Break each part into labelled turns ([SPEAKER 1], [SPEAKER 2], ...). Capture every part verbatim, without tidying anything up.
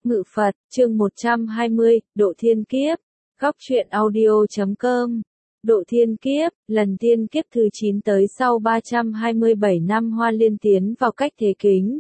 [SPEAKER 1] Ngự Phật, chương một trăm hai mươi, Độ Thiên Kiếp, Góc truyện audio chấm com. Độ Thiên Kiếp, lần thiên kiếp thứ chín tới sau ba trăm hai mươi bảy năm Hoa Liên tiến vào cách thế kính.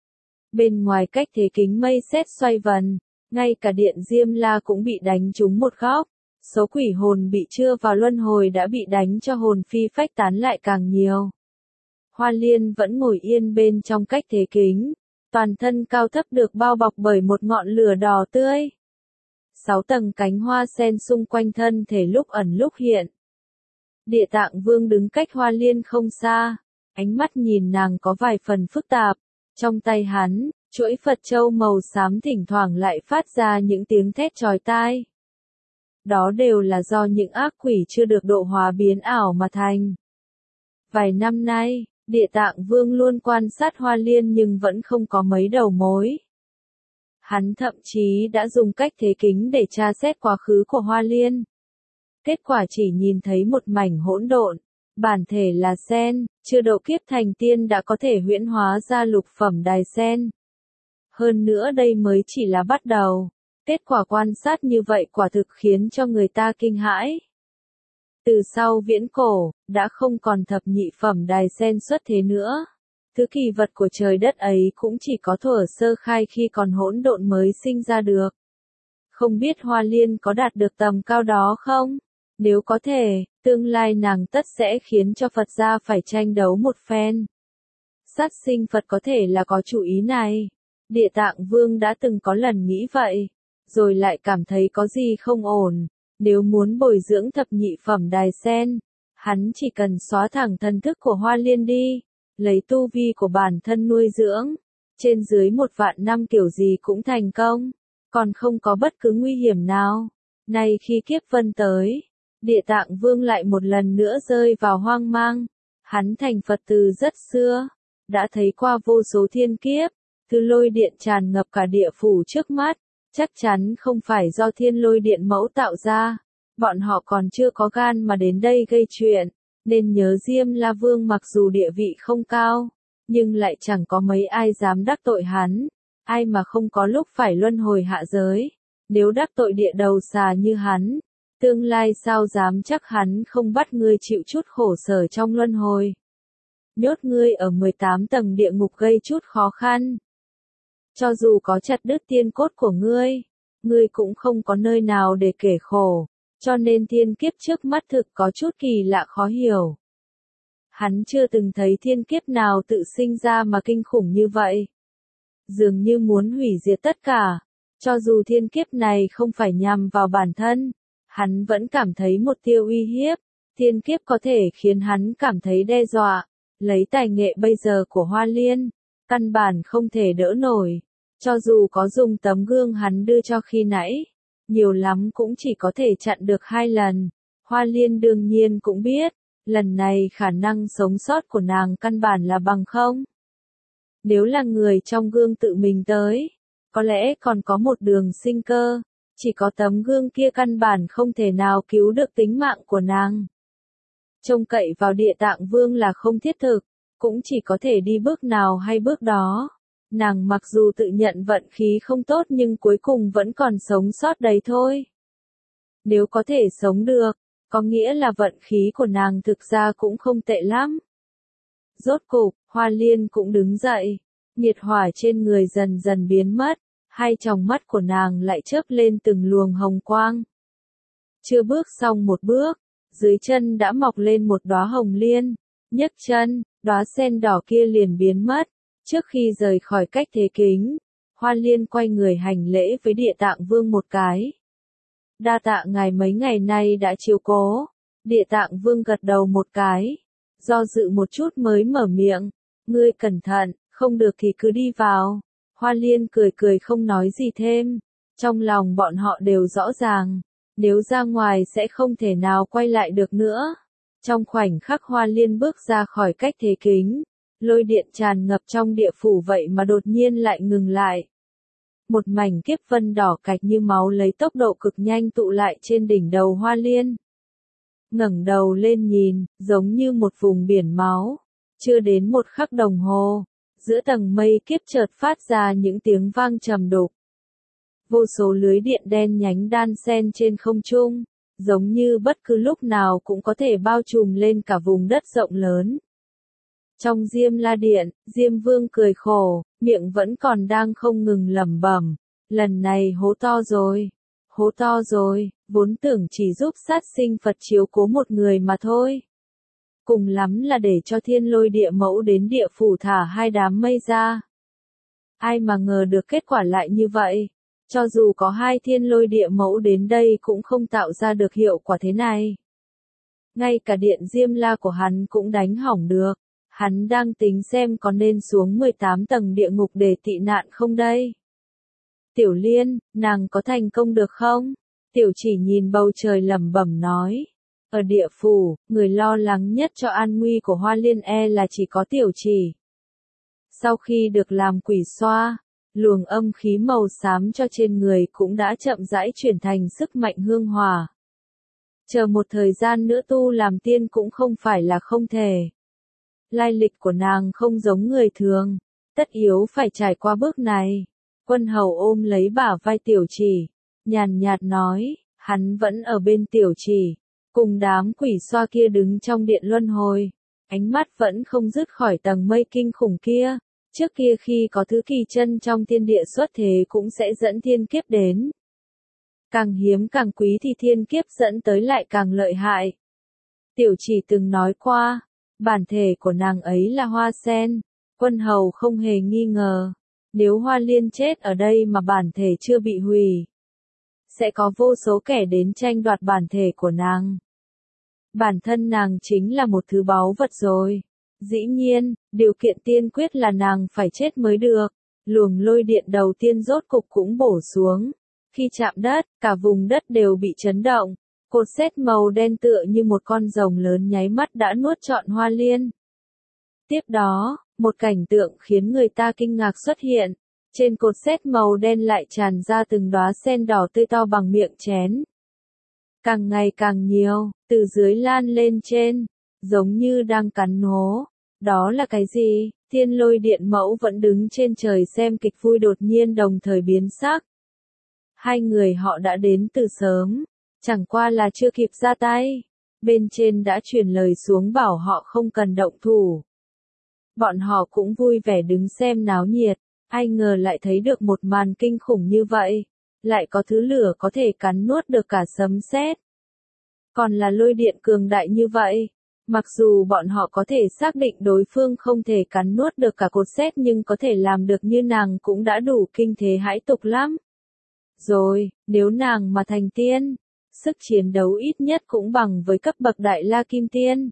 [SPEAKER 1] Bên ngoài cách thế kính mây sét xoay vần, ngay cả điện Diêm La cũng bị đánh trúng một góc. Số quỷ hồn bị chưa vào luân hồi đã bị đánh cho hồn phi phách tán lại càng nhiều. Hoa Liên vẫn ngồi yên bên trong cách thế kính, toàn thân cao thấp được bao bọc bởi một ngọn lửa đỏ tươi. Sáu tầng cánh hoa sen xung quanh thân thể lúc ẩn lúc hiện. Địa Tạng Vương đứng cách Hoa Liên không xa, ánh mắt nhìn nàng có vài phần phức tạp. Trong tay hắn, chuỗi Phật châu màu xám thỉnh thoảng lại phát ra những tiếng thét chói tai. Đó đều là do những ác quỷ chưa được độ hóa biến ảo mà thành. Vài năm nay, Địa Tạng Vương luôn quan sát Hoa Liên nhưng vẫn không có mấy đầu mối. Hắn thậm chí đã dùng cách thế kính để tra xét quá khứ của Hoa Liên. Kết quả chỉ nhìn thấy một mảnh hỗn độn, bản thể là sen, chưa độ kiếp thành tiên đã có thể huyễn hóa ra lục phẩm đài sen. Hơn nữa đây mới chỉ là bắt đầu. Kết quả quan sát như vậy quả thực khiến cho người ta kinh hãi. Từ sau viễn cổ, đã không còn thập nhị phẩm đài sen xuất thế nữa. Thứ kỳ vật của trời đất ấy cũng chỉ có thuở sơ khai khi còn hỗn độn mới sinh ra được. Không biết Hoa Liên có đạt được tầm cao đó không? Nếu có thể, tương lai nàng tất sẽ khiến cho Phật gia phải tranh đấu một phen. Sát sinh Phật có thể là có chủ ý này. Địa Tạng Vương đã từng có lần nghĩ vậy, rồi lại cảm thấy có gì không ổn. Nếu muốn bồi dưỡng thập nhị phẩm đài sen, hắn chỉ cần xóa thẳng thần thức của Hoa Liên đi, lấy tu vi của bản thân nuôi dưỡng, trên dưới một vạn năm kiểu gì cũng thành công, còn không có bất cứ nguy hiểm nào. Nay khi kiếp vân tới, Địa Tạng Vương lại một lần nữa rơi vào hoang mang. Hắn thành Phật từ rất xưa, đã thấy qua vô số thiên kiếp, thứ lôi điện tràn ngập cả địa phủ trước mắt. Chắc chắn không phải do thiên lôi điện mẫu tạo ra, bọn họ còn chưa có gan mà đến đây gây chuyện, nên nhớ Diêm La Vương mặc dù địa vị không cao, nhưng lại chẳng có mấy ai dám đắc tội hắn, ai mà không có lúc phải luân hồi hạ giới, nếu đắc tội địa đầu xà như hắn, tương lai sao dám chắc hắn không bắt ngươi chịu chút khổ sở trong luân hồi. Nhốt ngươi ở mười tám tầng địa ngục gây chút khó khăn. Cho dù có chặt đứt tiên cốt của ngươi, ngươi cũng không có nơi nào để kể khổ, cho nên thiên kiếp trước mắt thực có chút kỳ lạ khó hiểu. Hắn chưa từng thấy thiên kiếp nào tự sinh ra mà kinh khủng như vậy. Dường như muốn hủy diệt tất cả, cho dù thiên kiếp này không phải nhằm vào bản thân, hắn vẫn cảm thấy một tia uy hiếp, thiên kiếp có thể khiến hắn cảm thấy đe dọa, lấy tài nghệ bây giờ của Hoa Liên. Căn bản không thể đỡ nổi, cho dù có dùng tấm gương hắn đưa cho khi nãy, nhiều lắm cũng chỉ có thể chặn được hai lần. Hoa Liên đương nhiên cũng biết, lần này khả năng sống sót của nàng căn bản là bằng không. Nếu là người trong gương tự mình tới, có lẽ còn có một đường sinh cơ, chỉ có tấm gương kia căn bản không thể nào cứu được tính mạng của nàng. Trông cậy vào Địa Tạng Vương là không thiết thực. Cũng chỉ có thể đi bước nào hay bước đó. Nàng mặc dù tự nhận vận khí không tốt nhưng cuối cùng vẫn còn sống sót đấy thôi. Nếu có thể sống được, có nghĩa là vận khí của nàng thực ra cũng không tệ lắm. Rốt cục, Hoa Liên cũng đứng dậy, nhiệt hỏa trên người dần dần biến mất, hai tròng mắt của nàng lại chớp lên từng luồng hồng quang. Chưa bước xong một bước, dưới chân đã mọc lên một đóa hồng liên, nhấc chân, đóa sen đỏ kia liền biến mất. Trước khi rời khỏi cách thế kính, Hoa Liên quay người hành lễ với Địa Tạng Vương một cái. Đa tạ ngài mấy ngày nay đã chiếu cố. Địa Tạng Vương gật đầu một cái, do dự một chút mới mở miệng. Ngươi cẩn thận, không được thì cứ đi vào. Hoa Liên cười cười không nói gì thêm. Trong lòng bọn họ đều rõ ràng, nếu ra ngoài sẽ không thể nào quay lại được nữa. Trong khoảnh khắc Hoa Liên bước ra khỏi cách thế kính, lôi điện tràn ngập trong địa phủ vậy mà đột nhiên lại ngừng lại. Một mảnh kiếp vân đỏ cạch như máu lấy tốc độ cực nhanh tụ lại trên đỉnh đầu Hoa Liên. Ngẩng đầu lên nhìn, giống như một vùng biển máu. Chưa đến một khắc đồng hồ, giữa tầng mây kiếp chợt phát ra những tiếng vang trầm đục. vô số lưới điện đen nhánh đan xen trên không trung, giống như bất cứ lúc nào cũng có thể bao trùm lên cả vùng đất rộng lớn. Trong Diêm La Điện, Diêm Vương cười khổ, miệng vẫn còn đang không ngừng lẩm bẩm, lần này hố to rồi, hố to rồi, vốn tưởng chỉ giúp sát sinh Phật chiếu cố một người mà thôi. Cùng lắm là để cho Thiên Lôi Địa Mẫu đến địa phủ thả hai đám mây ra. Ai mà ngờ được kết quả lại như vậy, cho dù có hai Thiên Lôi Địa Mẫu đến đây cũng không tạo ra được hiệu quả thế này. Ngay cả điện Diêm La của hắn cũng đánh hỏng được. Hắn đang tính xem có nên xuống mười tám tầng địa ngục để tị nạn không đây. Tiểu Liên, nàng có thành công được không? Tiểu Chỉ nhìn bầu trời lẩm bẩm nói. Ở địa phủ, người lo lắng nhất cho an nguy của Hoa Liên e là chỉ có Tiểu Chỉ. Sau khi được làm quỷ xoa, luồng âm khí màu xám cho trên người cũng đã chậm rãi chuyển thành sức mạnh hương hỏa. Chờ một thời gian nữa tu làm tiên cũng không phải là không thể. Lai lịch của nàng không giống người thường, tất yếu phải trải qua bước này. Quân hầu ôm lấy bả vai Tiểu Chỉ, nhàn nhạt nói, hắn vẫn ở bên Tiểu Chỉ, cùng đám quỷ xoa kia đứng trong điện luân hồi, ánh mắt vẫn không dứt khỏi tầng mây kinh khủng kia. Trước kia khi có thứ kỳ chân trong thiên địa xuất thế cũng sẽ dẫn thiên kiếp đến. Càng hiếm càng quý thì thiên kiếp dẫn tới lại càng lợi hại. Tiểu Chỉ từng nói qua, bản thể của nàng ấy là hoa sen, quân hầu không hề nghi ngờ, nếu Hoa Liên chết ở đây mà bản thể chưa bị hủy, sẽ có vô số kẻ đến tranh đoạt bản thể của nàng. Bản thân nàng chính là một thứ báu vật rồi. Dĩ nhiên, điều kiện tiên quyết là nàng phải chết mới được. Luồng lôi điện đầu tiên rốt cục cũng bổ xuống. Khi chạm đất, cả vùng đất đều bị chấn động. Cột sét màu đen tựa như một con rồng lớn nháy mắt đã nuốt trọn Hoa Liên. Tiếp đó, một cảnh tượng khiến người ta kinh ngạc xuất hiện. Trên cột sét màu đen lại tràn ra từng đóa sen đỏ tươi to bằng miệng chén. Càng ngày càng nhiều, từ dưới lan lên trên, giống như đang cắn hố. Đó là cái gì? Thiên Lôi Điện Mẫu vẫn đứng trên trời xem kịch vui đột nhiên đồng thời biến sắc. Hai người họ đã đến từ sớm, chẳng qua là chưa kịp ra tay. Bên trên đã truyền lời xuống bảo họ không cần động thủ. Bọn họ cũng vui vẻ đứng xem náo nhiệt, ai ngờ lại thấy được một màn kinh khủng như vậy. Lại có thứ lửa có thể cắn nuốt được cả sấm sét. Còn là lôi điện cường đại như vậy. Mặc dù bọn họ có thể xác định đối phương không thể cắn nuốt được cả cột sét nhưng có thể làm được như nàng cũng đã đủ kinh thế hãi tục lắm. Rồi, nếu nàng mà thành tiên, sức chiến đấu ít nhất cũng bằng với cấp bậc Đại La Kim Tiên.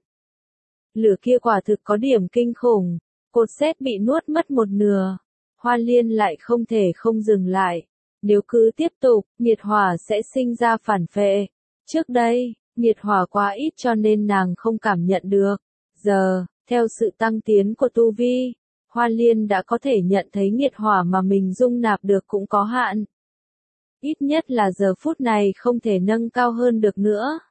[SPEAKER 1] Lửa kia quả thực có điểm kinh khủng, cột sét bị nuốt mất một nửa, Hoa Liên lại không thể không dừng lại. Nếu cứ tiếp tục, nhiệt hỏa sẽ sinh ra phản phệ. Trước đây, nhiệt hỏa quá ít cho nên nàng không cảm nhận được. Giờ, theo sự tăng tiến của tu vi, Hoa Liên đã có thể nhận thấy nhiệt hỏa mà mình dung nạp được cũng có hạn. Ít nhất là giờ phút này không thể nâng cao hơn được nữa.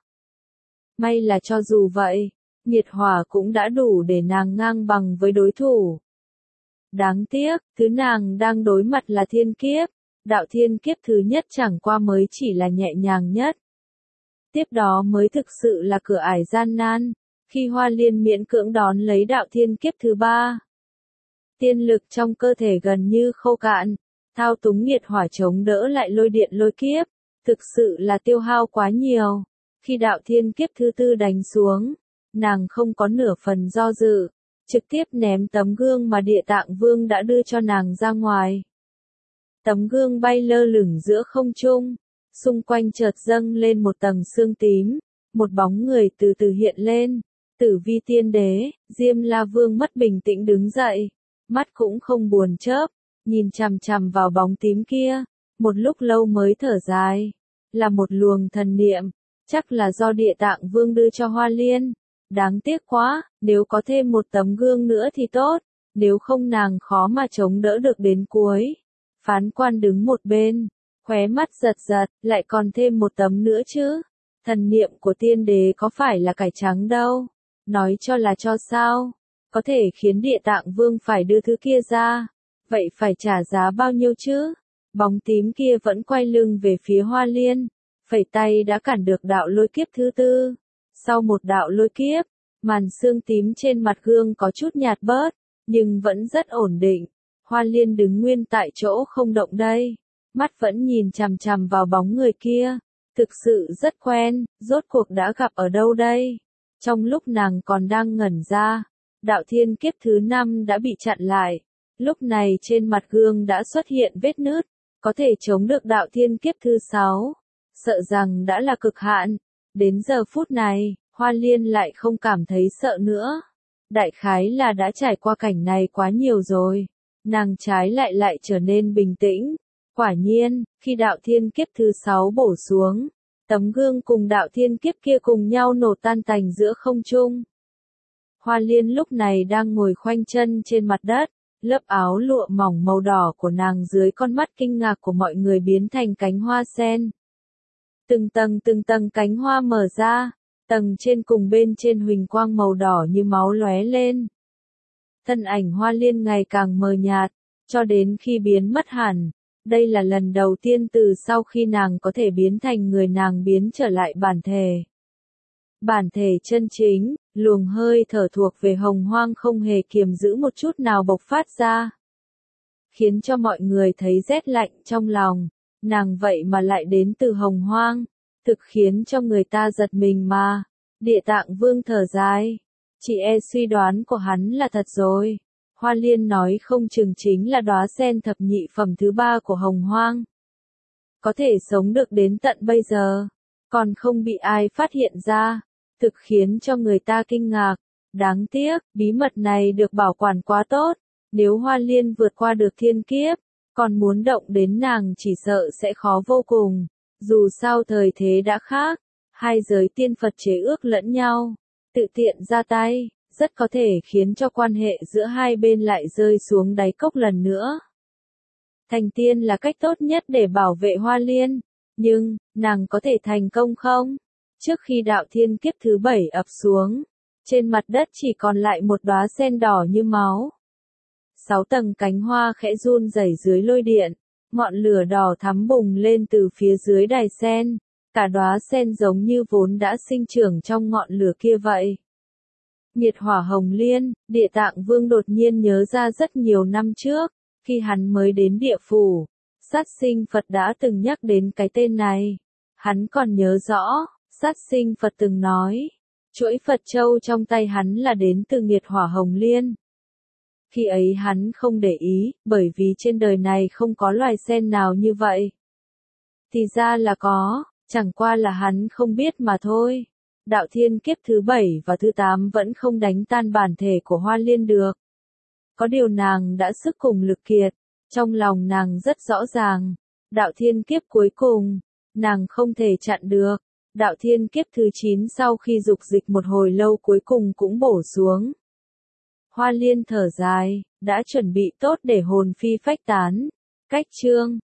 [SPEAKER 1] May là cho dù vậy, nhiệt hỏa cũng đã đủ để nàng ngang bằng với đối thủ. Đáng tiếc, thứ nàng đang đối mặt là thiên kiếp. Đạo thiên kiếp thứ nhất chẳng qua mới chỉ là nhẹ nhàng nhất. Tiếp đó mới thực sự là cửa ải gian nan, khi Hoa Liên miễn cưỡng đón lấy đạo thiên kiếp thứ ba. Tiên lực trong cơ thể gần như khô cạn, thao túng nhiệt hỏa chống đỡ lại lôi điện lôi kiếp, thực sự là tiêu hao quá nhiều. Khi đạo thiên kiếp thứ tư đánh xuống, nàng không có nửa phần do dự, trực tiếp ném tấm gương mà Địa Tạng Vương đã đưa cho nàng ra ngoài. Tấm gương bay lơ lửng giữa không trung, xung quanh chợt dâng lên một tầng sương tím, một bóng người từ từ hiện lên. Tử Vi Tiên Đế, Diêm La Vương mất bình tĩnh đứng dậy, mắt cũng không buồn chớp, nhìn chằm chằm vào bóng tím kia, một lúc lâu mới thở dài. Là một luồng thần niệm, chắc là do Địa Tạng Vương đưa cho Hoa Liên. Đáng tiếc quá, nếu có thêm một tấm gương nữa thì tốt, nếu không nàng khó mà chống đỡ được đến cuối. Phán quan đứng một bên, khóe mắt giật giật, lại còn thêm một tấm nữa chứ. Thần niệm của tiên đế có phải là cải trắng đâu. Nói cho là cho sao. Có thể khiến Địa Tạng Vương phải đưa thứ kia ra. Vậy phải trả giá bao nhiêu chứ? Bóng tím kia vẫn quay lưng về phía Hoa Liên, phẩy tay đã cản được đạo lôi kiếp thứ tư. Sau một đạo lôi kiếp, màn sương tím trên mặt gương có chút nhạt bớt, nhưng vẫn rất ổn định. Hoa Liên đứng nguyên tại chỗ không động đây, mắt vẫn nhìn chằm chằm vào bóng người kia. Thực sự rất quen, rốt cuộc đã gặp ở đâu đây? Trong lúc nàng còn đang ngẩn ra, đạo thiên kiếp thứ năm đã bị chặn lại. Lúc này trên mặt gương đã xuất hiện vết nứt, có thể chống được đạo thiên kiếp thứ sáu. Sợ rằng đã là cực hạn. Đến giờ phút này, Hoa Liên lại không cảm thấy sợ nữa. Đại khái là đã trải qua cảnh này quá nhiều rồi. Nàng trái lại lại trở nên bình tĩnh. Quả nhiên, khi đạo thiên kiếp thứ sáu bổ xuống, tấm gương cùng đạo thiên kiếp kia cùng nhau nổ tan tành giữa không trung. Hoa Liên lúc này đang ngồi khoanh chân trên mặt đất, lớp áo lụa mỏng màu đỏ của nàng dưới con mắt kinh ngạc của mọi người biến thành cánh hoa sen. Từng tầng từng tầng cánh hoa mở ra, tầng trên cùng bên trên huỳnh quang màu đỏ như máu lóe lên. Thân ảnh Hoa Liên ngày càng mờ nhạt, cho đến khi biến mất hẳn. Đây là lần đầu tiên từ sau khi nàng có thể biến thành người nàng biến trở lại bản thể. Bản thể chân chính, luồng hơi thở thuộc về hồng hoang không hề kiềm giữ một chút nào bộc phát ra. Khiến cho mọi người thấy rét lạnh trong lòng, nàng vậy mà lại đến từ hồng hoang, thực khiến cho người ta giật mình mà. Địa Tạng Vương thở dài, chị e suy đoán của hắn là thật rồi. Hoa Liên nói không chừng chính là đóa sen thập nhị phẩm thứ ba của hồng hoang. Có thể sống được đến tận bây giờ, còn không bị ai phát hiện ra, thực khiến cho người ta kinh ngạc. Đáng tiếc, bí mật này được bảo quản quá tốt, nếu Hoa Liên vượt qua được thiên kiếp, còn muốn động đến nàng chỉ sợ sẽ khó vô cùng. Dù sao thời thế đã khác, hai giới tiên Phật chế ước lẫn nhau, tự tiện ra tay, rất có thể khiến cho quan hệ giữa hai bên lại rơi xuống đáy cốc lần nữa. Thành tiên là cách tốt nhất để bảo vệ Hoa Liên, nhưng, nàng có thể thành công không? Trước khi đạo thiên kiếp thứ bảy ập xuống, trên mặt đất chỉ còn lại một đóa sen đỏ như máu. Sáu tầng cánh hoa khẽ run rẩy dưới lôi điện, ngọn lửa đỏ thắm bùng lên từ phía dưới đài sen, cả đóa sen giống như vốn đã sinh trưởng trong ngọn lửa kia vậy. Nhiệt hỏa hồng liên, Địa Tạng Vương đột nhiên nhớ ra rất nhiều năm trước, khi hắn mới đến địa phủ, Sát Sinh Phật đã từng nhắc đến cái tên này. Hắn còn nhớ rõ, Sát Sinh Phật từng nói, chuỗi Phật châu trong tay hắn là đến từ nhiệt hỏa hồng liên. Khi ấy hắn không để ý, bởi vì trên đời này không có loài sen nào như vậy. Thì ra là có, chẳng qua là hắn không biết mà thôi. Đạo thiên kiếp thứ bảy và thứ tám vẫn không đánh tan bản thể của Hoa Liên được. Có điều nàng đã sức cùng lực kiệt, trong lòng nàng rất rõ ràng. Đạo thiên kiếp cuối cùng, nàng không thể chặn được. Đạo thiên kiếp thứ chín sau khi dục dịch một hồi lâu cuối cùng cũng bổ xuống. Hoa Liên thở dài, đã chuẩn bị tốt để hồn phi phách tán. Cách chương